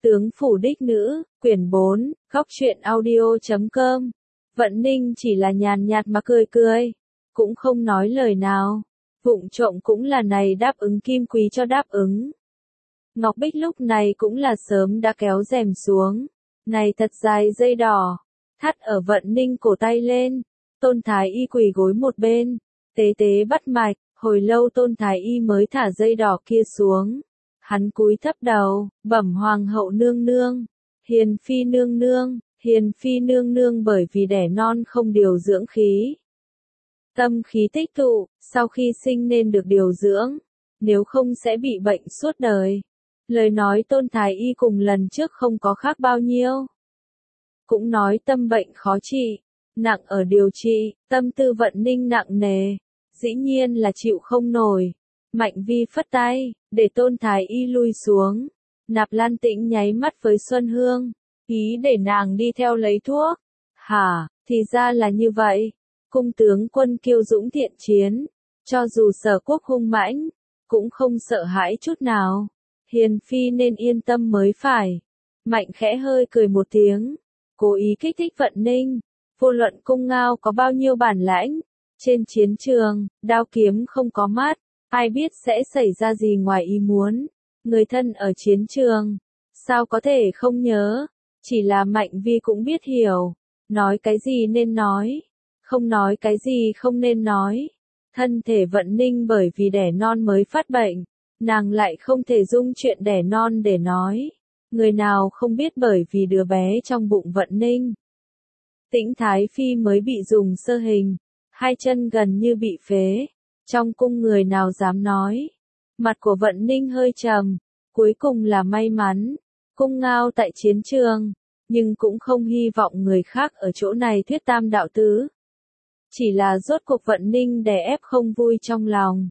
Tướng phủ đích nữ, quyển 4, góc truyện audio.com. Vận Ninh chỉ là nhàn nhạt mà cười cười, cũng không nói lời nào. Vụng trộm cũng là này đáp ứng Kim Quý cho đáp ứng. Ngọc Bích lúc này cũng là sớm đã kéo rèm xuống. Này thật dài dây đỏ, thắt ở Vận Ninh cổ tay lên. Tôn Thái Y quỳ gối một bên, tế tế bắt mạch, hồi lâu Tôn Thái Y mới thả dây đỏ kia xuống. Hắn cúi thấp đầu, bẩm Hoàng hậu nương nương, Hiền phi nương nương, Hiền phi nương nương bởi vì đẻ non không điều dưỡng khí. Tâm khí tích tụ, sau khi sinh nên được điều dưỡng, nếu không sẽ bị bệnh suốt đời. Lời nói Tôn Thái Y cùng lần trước không có khác bao nhiêu. Cũng nói tâm bệnh khó trị, nặng ở điều trị, tâm tư Vận Ninh nặng nề, dĩ nhiên là chịu không nổi. Mạnh Vi phất tay, để Tôn Thái Y lui xuống. Nạp Lan Tĩnh nháy mắt với Xuân Hương, ý để nàng đi theo lấy thuốc. Hả, thì ra là như vậy. Cung tướng quân kiêu dũng thiện chiến, cho dù Sở Quốc hung mãnh, cũng không sợ hãi chút nào. Hiền phi nên yên tâm mới phải. Mạnh khẽ hơi cười một tiếng, cố ý kích thích Vận Ninh. Vô luận Cung Ngao có bao nhiêu bản lãnh, trên chiến trường, đao kiếm không có mắt, ai biết sẽ xảy ra gì ngoài ý muốn. Người thân ở chiến trường, sao có thể không nhớ, chỉ là Mạnh Vi cũng biết hiểu, nói cái gì nên nói, không nói cái gì không nên nói. Thân thể Vận Ninh bởi vì đẻ non mới phát bệnh, nàng lại không thể dung chuyện đẻ non để nói. Người nào không biết bởi vì đứa bé trong bụng Vận Ninh. Tĩnh Thái Phi mới bị dùng sơ hình, hai chân gần như bị phế. Trong cung người nào dám nói. Mặt của Vận Ninh hơi trầm, cuối cùng là may mắn. Cung Ngao tại chiến trường, nhưng cũng không hy vọng người khác ở chỗ này thuyết tam đạo tứ. Chỉ là rốt cuộc Vận Ninh đè ép không vui trong lòng.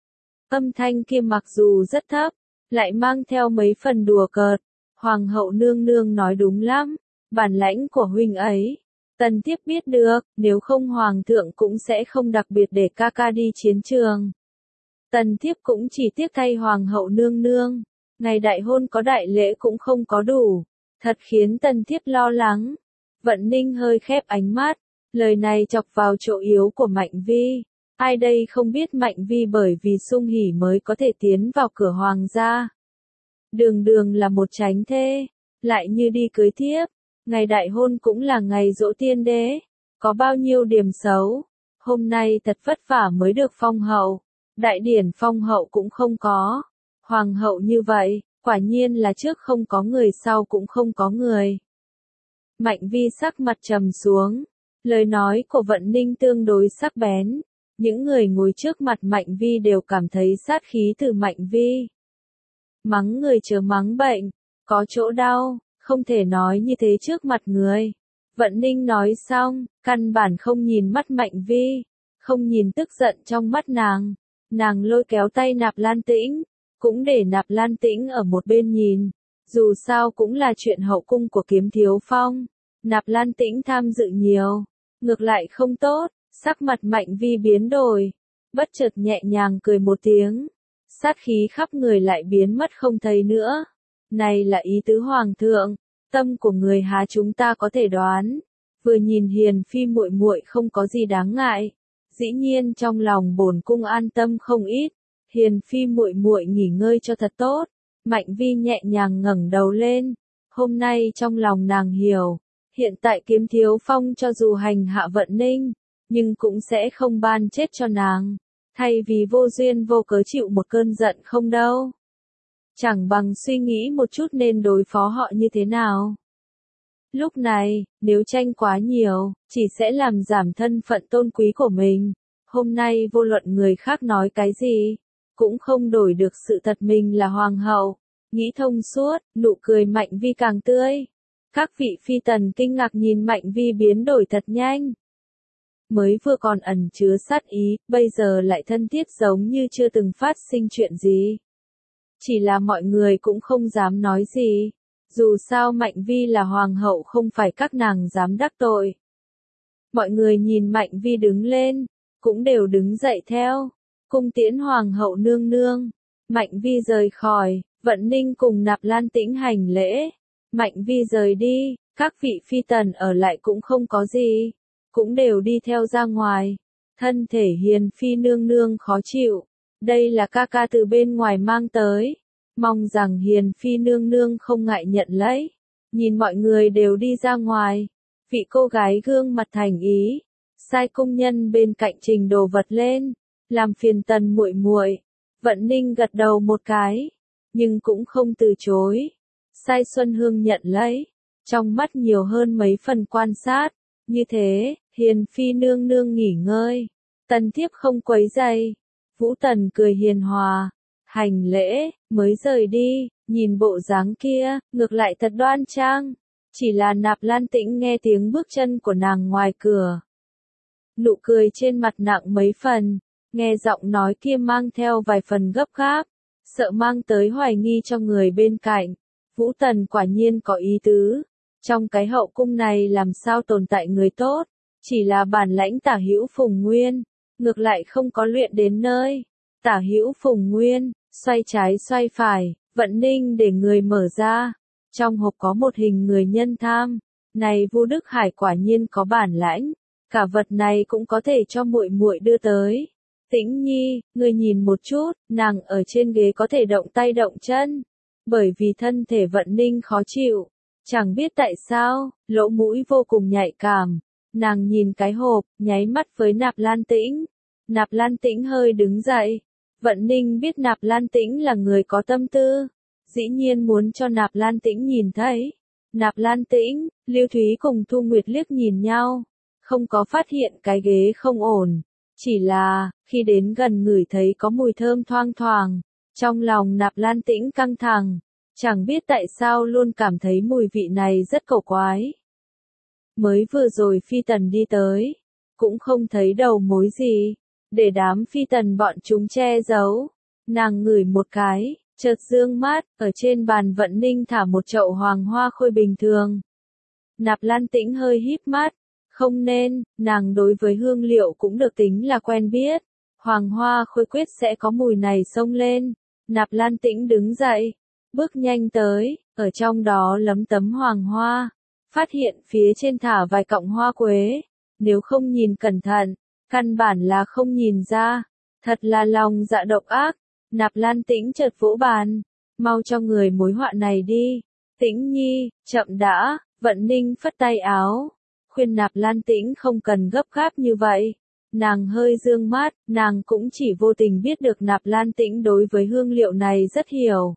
Âm thanh kia mặc dù rất thấp, lại mang theo mấy phần đùa cợt. Hoàng hậu nương nương nói đúng lắm, bản lãnh của huynh ấy. Tần Thiếp biết được, nếu không Hoàng thượng cũng sẽ không đặc biệt để ca ca đi chiến trường. Tần Thiếp cũng chỉ tiếc thay Hoàng hậu nương nương, ngày đại hôn có đại lễ cũng không có đủ, thật khiến Tần Thiếp lo lắng. Vận Ninh hơi khép ánh mắt, lời này chọc vào chỗ yếu của Mạnh Vi. Ai đây không biết Mạnh Vi bởi vì sung hỉ mới có thể tiến vào cửa hoàng gia. Đường đường là một chánh thê, lại như đi cưới thiếp. Ngày đại hôn cũng là ngày giỗ tiên đế, có bao nhiêu điểm xấu, hôm nay thật vất vả mới được phong hậu, đại điển phong hậu cũng không có, hoàng hậu như vậy, quả nhiên là trước không có người sau cũng không có người. Mạnh Vi sắc mặt trầm xuống, lời nói của Vận Ninh tương đối sắc bén, những người ngồi trước mặt Mạnh Vi đều cảm thấy sát khí từ Mạnh Vi. Mắng người chớ mắng bệnh, có chỗ đau. Không thể nói như thế trước mặt người. Vận Ninh nói xong, căn bản không nhìn mắt Mạnh Vi, không nhìn tức giận trong mắt nàng. Nàng lôi kéo tay Nạp Lan Tĩnh, cũng để Nạp Lan Tĩnh ở một bên nhìn. Dù sao cũng là chuyện hậu cung của Kiếm Thiếu Phong. Nạp Lan Tĩnh tham dự nhiều, ngược lại không tốt, sắc mặt Mạnh Vi biến đổi. Bất chợt nhẹ nhàng cười một tiếng, sát khí khắp người lại biến mất không thấy nữa. Này là ý tứ hoàng thượng, tâm của người há chúng ta có thể đoán. Vừa nhìn Hiền phi muội muội không có gì đáng ngại, dĩ nhiên trong lòng bổn cung an tâm không ít. Hiền phi muội muội nghỉ ngơi cho thật tốt. Mạnh Vi nhẹ nhàng ngẩng đầu lên, hôm nay trong lòng nàng hiểu, hiện tại Kiếm Thiếu Phong cho dù hành hạ Vận Ninh, nhưng cũng sẽ không ban chết cho nàng, thay vì vô duyên vô cớ chịu một cơn giận không đâu. Chẳng bằng suy nghĩ một chút nên đối phó họ như thế nào. Lúc này, nếu tranh quá nhiều, chỉ sẽ làm giảm thân phận tôn quý của mình. Hôm nay vô luận người khác nói cái gì, cũng không đổi được sự thật mình là hoàng hậu. Nghĩ thông suốt, nụ cười Mạnh Vi càng tươi. Các vị phi tần kinh ngạc nhìn Mạnh Vi biến đổi thật nhanh. Mới vừa còn ẩn chứa sát ý, bây giờ lại thân thiết giống như chưa từng phát sinh chuyện gì. Chỉ là mọi người cũng không dám nói gì. Dù sao Mạnh Vi là hoàng hậu không phải các nàng dám đắc tội. Mọi người nhìn Mạnh Vi đứng lên, cũng đều đứng dậy theo. Cung tiễn hoàng hậu nương nương. Mạnh Vi rời khỏi, Vận Ninh cùng Nạp Lan Tĩnh hành lễ. Mạnh Vi rời đi, các vị phi tần ở lại cũng không có gì, cũng đều đi theo ra ngoài. Thân thể Hiền Phi nương nương khó chịu, đây là ca ca từ bên ngoài mang tới, mong rằng Hiền Phi nương nương không ngại nhận lấy. Nhìn mọi người đều đi ra ngoài, vị cô gái gương mặt thành ý, sai công nhân bên cạnh trình đồ vật lên, làm phiền Tần muội muội. Vận Ninh gật đầu một cái, nhưng cũng không từ chối. Sai Xuân Hương nhận lấy, trong mắt nhiều hơn mấy phần quan sát. Như thế, Hiền Phi nương nương nghỉ ngơi, Tần thiếp không quấy rầy. Vũ Tần cười hiền hòa, hành lễ, mới rời đi, nhìn bộ dáng kia, ngược lại thật đoan trang. Chỉ là Nạp Lan Tĩnh nghe tiếng bước chân của nàng ngoài cửa. Nụ cười trên mặt nặng mấy phần, nghe giọng nói kia mang theo vài phần gấp gáp, sợ mang tới hoài nghi cho người bên cạnh. Vũ Tần quả nhiên có ý tứ, trong cái hậu cung này làm sao tồn tại người tốt, chỉ là bản lãnh Tả Hữu Phùng Nguyên, ngược lại không có luyện đến nơi. Tả Hữu Phùng Nguyên, xoay trái xoay phải, Vận Ninh để người mở ra, trong hộp có một hình người nhân tham, này Vu Đức Hải quả nhiên có bản lãnh, cả vật này cũng có thể cho muội muội đưa tới. Tĩnh Nhi, ngươi nhìn một chút, nàng ở trên ghế có thể động tay động chân, bởi vì thân thể Vận Ninh khó chịu, chẳng biết tại sao, lỗ mũi vô cùng nhạy cảm. Nàng nhìn cái hộp, nháy mắt với Nạp Lan Tĩnh. Nạp Lan Tĩnh hơi đứng dậy. Vận Ninh biết Nạp Lan Tĩnh là người có tâm tư, dĩ nhiên muốn cho Nạp Lan Tĩnh nhìn thấy. Nạp Lan Tĩnh, Lưu Thúy cùng Thu Nguyệt liếc nhìn nhau, không có phát hiện cái ghế không ổn, chỉ là, khi đến gần ngửi thấy có mùi thơm thoang thoảng, trong lòng Nạp Lan Tĩnh căng thẳng, chẳng biết tại sao luôn cảm thấy mùi vị này rất cổ quái. Mới vừa rồi phi tần đi tới, cũng không thấy đầu mối gì, để đám phi tần bọn chúng che giấu. Nàng ngửi một cái, chợt dương mắt, ở trên bàn Vận Ninh thả một chậu hoàng hoa khôi bình thường. Nạp Lan Tĩnh hơi híp mắt, không nên, nàng đối với hương liệu cũng được tính là quen biết. Hoàng hoa khôi quyết sẽ có mùi này xông lên. Nạp Lan Tĩnh đứng dậy, bước nhanh tới, ở trong đó lấm tấm hoàng hoa, phát hiện phía trên thả vài cọng hoa quế, nếu không nhìn cẩn thận, căn bản là không nhìn ra, thật là lòng dạ độc ác. Nạp Lan Tĩnh chợt vỗ bàn, mau cho người mối họa này đi. Tĩnh Nhi, chậm đã. Vận Ninh phất tay áo, khuyên Nạp Lan Tĩnh không cần gấp gáp như vậy. Nàng hơi dương mắt, nàng cũng chỉ vô tình biết được Nạp Lan Tĩnh đối với hương liệu này rất hiểu,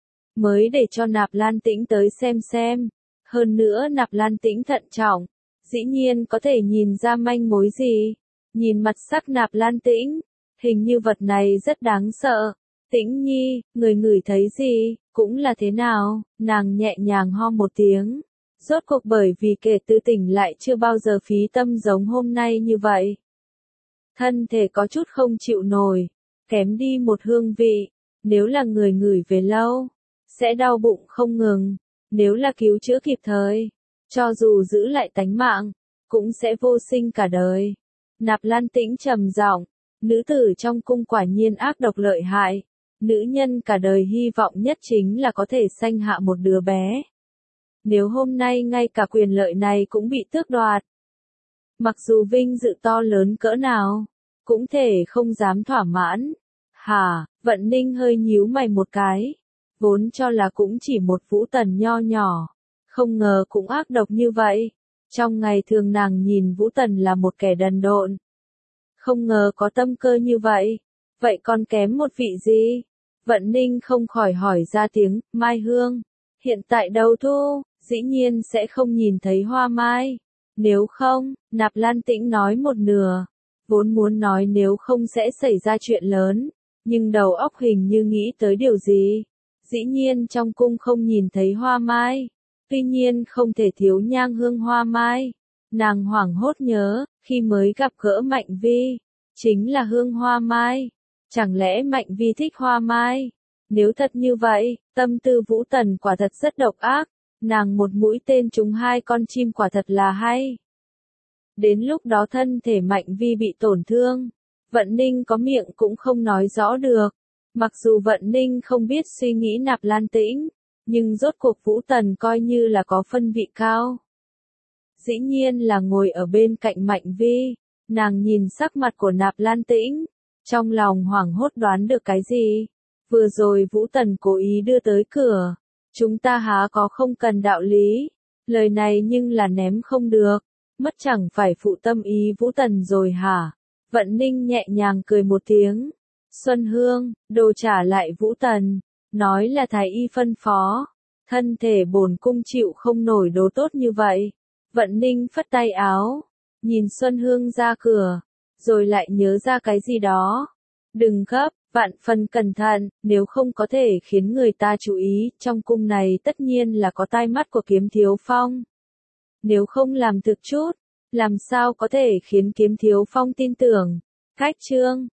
mới để cho Nạp Lan Tĩnh tới xem. Hơn nữa Nạp Lan Tĩnh thận trọng, dĩ nhiên có thể nhìn ra manh mối gì. Nhìn mặt sắc Nạp Lan Tĩnh, hình như vật này rất đáng sợ. Tĩnh Nhi, người ngửi thấy gì, cũng là thế nào? Nàng nhẹ nhàng ho một tiếng. Rốt cuộc bởi vì kể từ tỉnh lại chưa bao giờ phí tâm giống hôm nay như vậy. Thân thể có chút không chịu nổi, kém đi một hương vị. Nếu là người ngửi về lâu, sẽ đau bụng không ngừng. Nếu là cứu chữa kịp thời, cho dù giữ lại tánh mạng, cũng sẽ vô sinh cả đời. Nạp Lan Tĩnh trầm giọng, nữ tử trong cung quả nhiên ác độc lợi hại. Nữ nhân cả đời hy vọng nhất chính là có thể sanh hạ một đứa bé. Nếu hôm nay ngay cả quyền lợi này cũng bị tước đoạt, mặc dù vinh dự to lớn cỡ nào, cũng thể không dám thỏa mãn. Hả, Vận Ninh hơi nhíu mày một cái, vốn cho là cũng chỉ một Vũ Tần nho nhỏ, không ngờ cũng ác độc như vậy. Trong ngày thường nàng nhìn Vũ Tần là một kẻ đần độn, không ngờ có tâm cơ như vậy. Vậy còn kém một vị gì? Vận Ninh không khỏi hỏi ra tiếng, Mai Hương. Hiện tại đầu thu, dĩ nhiên sẽ không nhìn thấy hoa mai. Nếu không, Nạp Lan Tĩnh nói một nửa. Vốn muốn nói nếu không sẽ xảy ra chuyện lớn, nhưng đầu óc hình như nghĩ tới điều gì. Dĩ nhiên trong cung không nhìn thấy hoa mai. Tuy nhiên không thể thiếu nhang hương hoa mai. Nàng hoảng hốt nhớ, khi mới gặp gỡ Mạnh Vi, chính là hương hoa mai. Chẳng lẽ Mạnh Vi thích hoa mai? Nếu thật như vậy, tâm tư Vũ Tần quả thật rất độc ác. Nàng một mũi tên trúng hai con chim quả thật là hay. Đến lúc đó thân thể Mạnh Vi bị tổn thương, Vận Ninh có miệng cũng không nói rõ được. Mặc dù Vận Ninh không biết suy nghĩ Nạp Lan Tĩnh, Nhưng rốt cuộc Vũ Tần coi như là có phân vị cao. Dĩ nhiên là ngồi ở bên cạnh Mạnh Vi, nàng nhìn sắc mặt của Nạp Lan Tĩnh, trong lòng hoảng hốt đoán được cái gì. Vừa rồi Vũ Tần cố ý đưa tới cửa, chúng ta há có không cần đạo lý, lời này nhưng là ném không được, mất chẳng phải phụ tâm ý Vũ Tần rồi hả? Vận Ninh nhẹ nhàng cười một tiếng, Xuân Hương, đồ trả lại Vũ Tần, nói là thái y phân phó, thân thể bổn cung chịu không nổi đồ tốt như vậy. Vận Ninh phất tay áo, nhìn Xuân Hương ra cửa, rồi lại nhớ ra cái gì đó. Đừng gấp, vạn phần cẩn thận, nếu không có thể khiến người ta chú ý, trong cung này tất nhiên là có tai mắt của Kiếm Thiếu Phong. Nếu không làm thực chút, làm sao có thể khiến Kiếm Thiếu Phong tin tưởng. Khách trương,